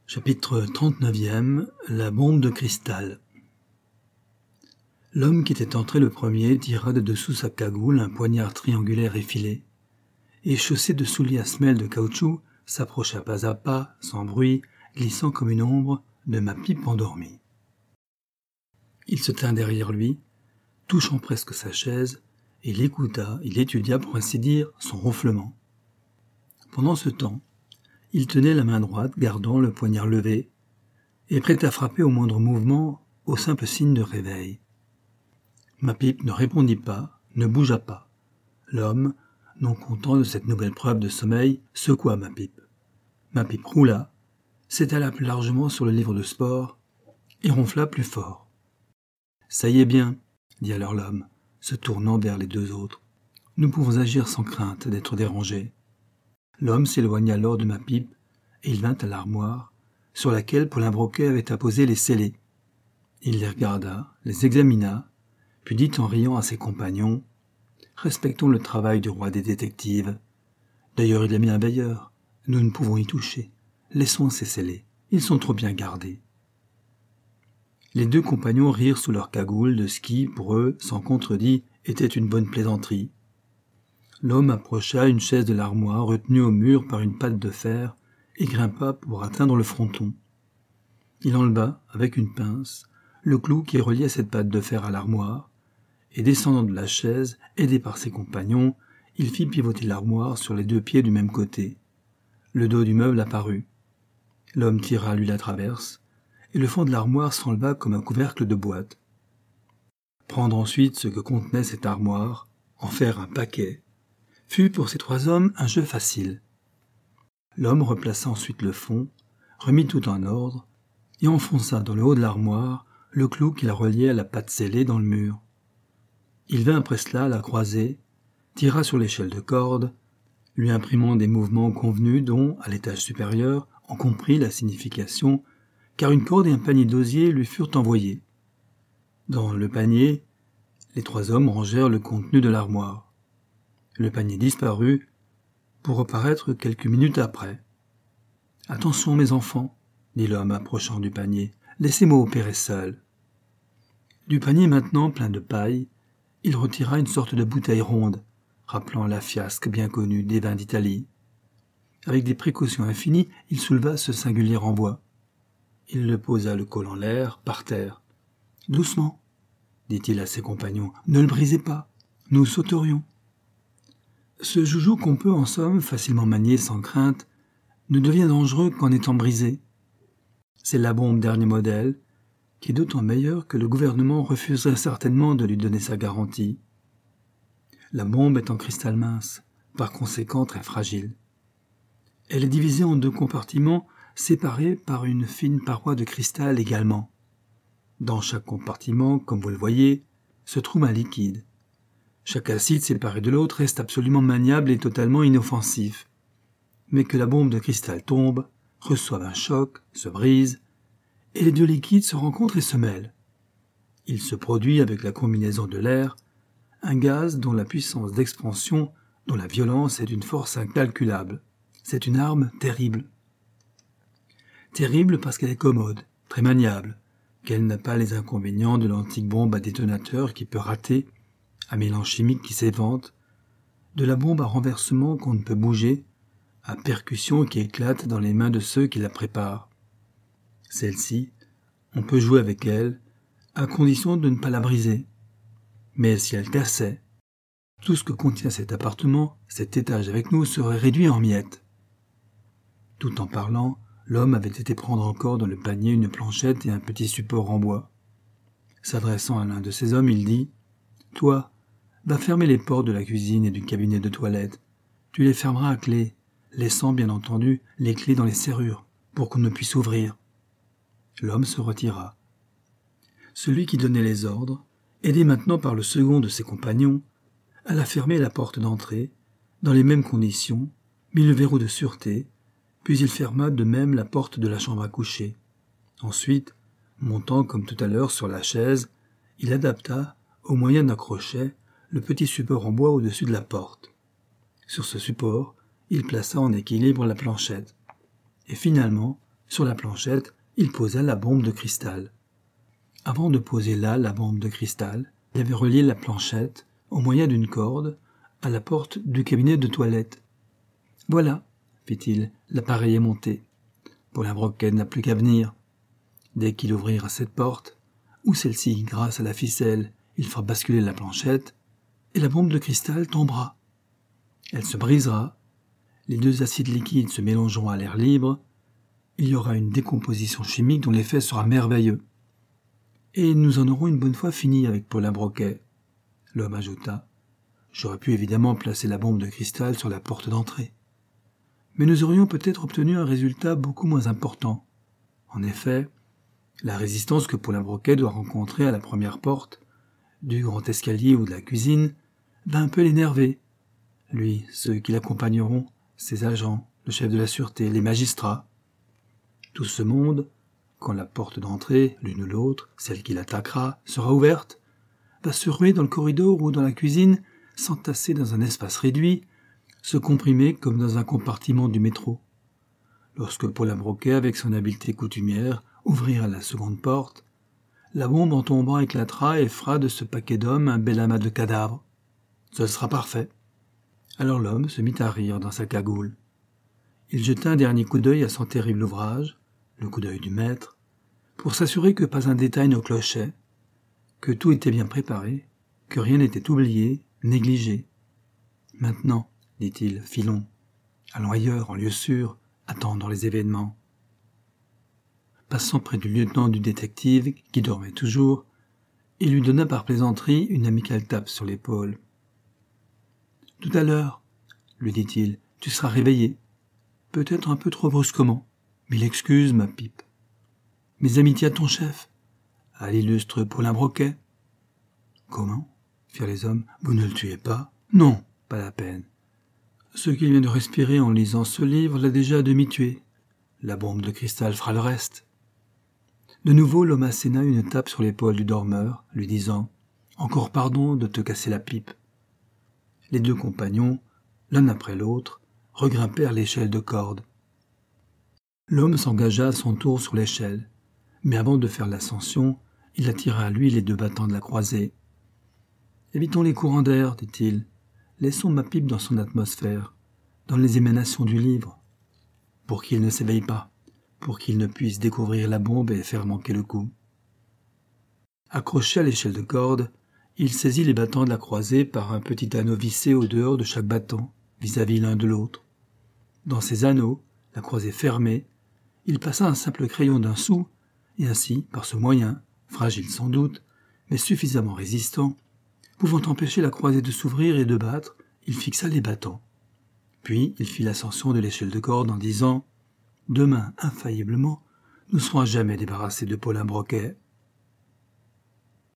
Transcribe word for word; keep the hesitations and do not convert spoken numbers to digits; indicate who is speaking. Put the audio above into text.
Speaker 1: Chapitre trente-neuf. La bombe de cristal. L'homme qui était entré le premier tira de dessous sa cagoule un poignard triangulaire effilé, et chaussé de souliers à semelles de caoutchouc, s'approcha pas à pas, sans bruit, glissant comme une ombre, de ma pipe endormie. Il se tint derrière lui, touchant presque sa chaise, et l'écouta, il étudia pour ainsi dire son ronflement. Pendant ce temps, il tenait la main droite, gardant le poignard levé, et prêt à frapper au moindre mouvement, au simple signe de réveil. Ma pipe ne répondit pas, ne bougea pas. L'homme, non content de cette nouvelle preuve de sommeil, secoua ma pipe. Ma pipe roula, s'étala plus largement sur le livre de sport, et ronfla plus fort. « Ça y est bien, » dit alors l'homme, se tournant vers les deux autres. « Nous pouvons agir sans crainte d'être dérangés. » L'homme s'éloigna alors de ma pipe, et il vint à l'armoire, sur laquelle Paulin Broquet avait apposé les scellés. Il les regarda, les examina, puis dit en riant à ses compagnons « Respectons le travail du roi des détectives. D'ailleurs il a mis un veilleur, nous ne pouvons y toucher. Laissons ces scellés, ils sont trop bien gardés. » Les deux compagnons rirent sous leur cagoule de ce qui, pour eux, sans contredit, était une bonne plaisanterie. L'homme approcha une chaise de l'armoire retenue au mur par une patte de fer et grimpa pour atteindre le fronton. Il enleva, avec une pince, le clou qui reliait cette patte de fer à l'armoire, et descendant de la chaise, aidé par ses compagnons, il fit pivoter l'armoire sur les deux pieds du même côté. Le dos du meuble apparut. L'homme tira lui la traverse, et le fond de l'armoire s'enleva comme un couvercle de boîte. Prendre ensuite ce que contenait cette armoire, en faire un paquet, fut pour ces trois hommes un jeu facile. L'homme replaça ensuite le fond, remit tout en ordre, et enfonça dans le haut de l'armoire le clou qui la reliait à la patte scellée dans le mur. Il vint après cela la croiser, tira sur l'échelle de corde, lui imprimant des mouvements convenus dont, à l'étage supérieur, on comprit la signification, car une corde et un panier d'osier lui furent envoyés. Dans le panier, les trois hommes rangèrent le contenu de l'armoire. Le panier disparut, pour reparaître quelques minutes après. « Attention, mes enfants, » dit l'homme approchant du panier, « laissez-moi opérer seul. » Du panier maintenant plein de paille, il retira une sorte de bouteille ronde, rappelant la fiasque bien connue des vins d'Italie. Avec des précautions infinies, il souleva ce singulier renvoi. Il le posa le col en l'air, par terre. « Doucement, » dit-il à ses compagnons, « ne le brisez pas, nous sauterions. » Ce joujou qu'on peut en somme facilement manier sans crainte ne devient dangereux qu'en étant brisé. C'est la bombe dernier modèle, qui est d'autant meilleure que le gouvernement refuserait certainement de lui donner sa garantie. La bombe est en cristal mince, par conséquent très fragile. Elle est divisée en deux compartiments séparés par une fine paroi de cristal également. Dans chaque compartiment, comme vous le voyez, se trouve un liquide. Chaque acide séparé de l'autre reste absolument maniable et totalement inoffensif. Mais que la bombe de cristal tombe, reçoive un choc, se brise, et les deux liquides se rencontrent et se mêlent. Il se produit avec la combinaison de l'air un gaz dont la puissance d'expansion, dont la violence est d'une force incalculable. C'est une arme terrible. Terrible parce qu'elle est commode, très maniable, qu'elle n'a pas les inconvénients de l'antique bombe à détonateur qui peut rater, à mélange chimique qui s'évente, de la bombe à renversement qu'on ne peut bouger, à percussion qui éclate dans les mains de ceux qui la préparent. Celle-ci, on peut jouer avec elle, à condition de ne pas la briser. Mais si elle cassait, tout ce que contient cet appartement, cet étage avec nous, serait réduit en miettes. Tout en parlant, l'homme avait été prendre encore dans le panier une planchette et un petit support en bois. S'adressant à l'un de ces hommes, il dit « Toi, va fermer les portes de la cuisine et du cabinet de toilette. Tu les fermeras à clé, laissant bien entendu les clés dans les serrures, pour qu'on ne puisse ouvrir. » L'homme se retira. Celui qui donnait les ordres, aidé maintenant par le second de ses compagnons, alla fermer la porte d'entrée, dans les mêmes conditions, mit le verrou de sûreté, puis il ferma de même la porte de la chambre à coucher. Ensuite, montant comme tout à l'heure sur la chaise, il adapta, au moyen d'un crochet, le petit support en bois au-dessus de la porte. Sur ce support, il plaça en équilibre la planchette. Et finalement, Sur la planchette, il posa la bombe de cristal. Avant de poser là la bombe de cristal, il avait relié la planchette, au moyen d'une corde, à la porte du cabinet de toilette. « Voilà, fit-il, l'appareil est monté. Paulin Broquet n'a plus qu'à venir. Dès qu'il ouvrira cette porte, ou celle-ci, grâce à la ficelle, il fera basculer la planchette, et la bombe de cristal tombera. Elle se brisera, les deux acides liquides se mélangeront à l'air libre, il y aura une décomposition chimique dont l'effet sera merveilleux. Et nous en aurons une bonne fois fini avec Paulin Broquet. » L'homme ajouta. « J'aurais pu évidemment placer la bombe de cristal sur la porte d'entrée. Mais nous aurions peut-être obtenu un résultat beaucoup moins important. En effet, la résistance que Paulin Broquet doit rencontrer à la première porte, du grand escalier ou de la cuisine, va un peu l'énerver. Lui, ceux qui l'accompagneront, ses agents, le chef de la sûreté, les magistrats. Tout ce monde, quand la porte d'entrée, l'une ou l'autre, celle qui l'attaquera, sera ouverte, va se ruer dans le corridor ou dans la cuisine, s'entasser dans un espace réduit, se comprimer comme dans un compartiment du métro. Lorsque Paulin Broquet, avec son habileté coutumière, ouvrira la seconde porte, la bombe en tombant éclatera et fera de ce paquet d'hommes un bel amas de cadavres. Ce sera parfait. » Alors l'homme se mit à rire dans sa cagoule. Il jeta un dernier coup d'œil à son terrible ouvrage, le coup d'œil du maître, pour s'assurer que pas un détail ne clochait, que tout était bien préparé, que rien n'était oublié, négligé. « Maintenant, dit-il, filons. Allons ailleurs, en lieu sûr, attendre les événements. » Passant près du lieutenant du détective, qui dormait toujours, il lui donna par plaisanterie une amicale tape sur l'épaule. « Tout à l'heure, lui dit-il, tu seras réveillé. Peut-être un peu trop brusquement. Mille excuses, ma pipe. Mes amitiés à ton chef, à l'illustre Paulin Broquet. »« Comment ?» firent les hommes. « Vous ne le tuez pas ?»« Non, pas la peine. Ce qu'il vient de respirer en lisant ce livre l'a déjà à demi tué. La bombe de cristal fera le reste. » De nouveau, l'homme asséna une tape sur l'épaule du dormeur, lui disant « Encore pardon de te casser la pipe. » Les deux compagnons, l'un après l'autre, regrimpèrent l'échelle de corde. L'homme s'engagea à son tour sur l'échelle, mais avant de faire l'ascension, il attira à lui les deux battants de la croisée. « Évitons les courants d'air, dit-il. Laissons ma pipe dans son atmosphère, dans les émanations du livre, pour qu'il ne s'éveille pas, pour qu'il ne puisse découvrir la bombe et faire manquer le coup. » Accroché à l'échelle de corde, il saisit les battants de la croisée par un petit anneau vissé au dehors de chaque battant, vis-à-vis l'un de l'autre. Dans ces anneaux, la croisée fermée, il passa un simple crayon d'un sou, et ainsi, par ce moyen, fragile sans doute, mais suffisamment résistant, pouvant empêcher la croisée de s'ouvrir et de battre, il fixa les battants. Puis il fit l'ascension de l'échelle de corde en disant « Demain, infailliblement, nous serons à jamais débarrassés de Paulin Broquet. »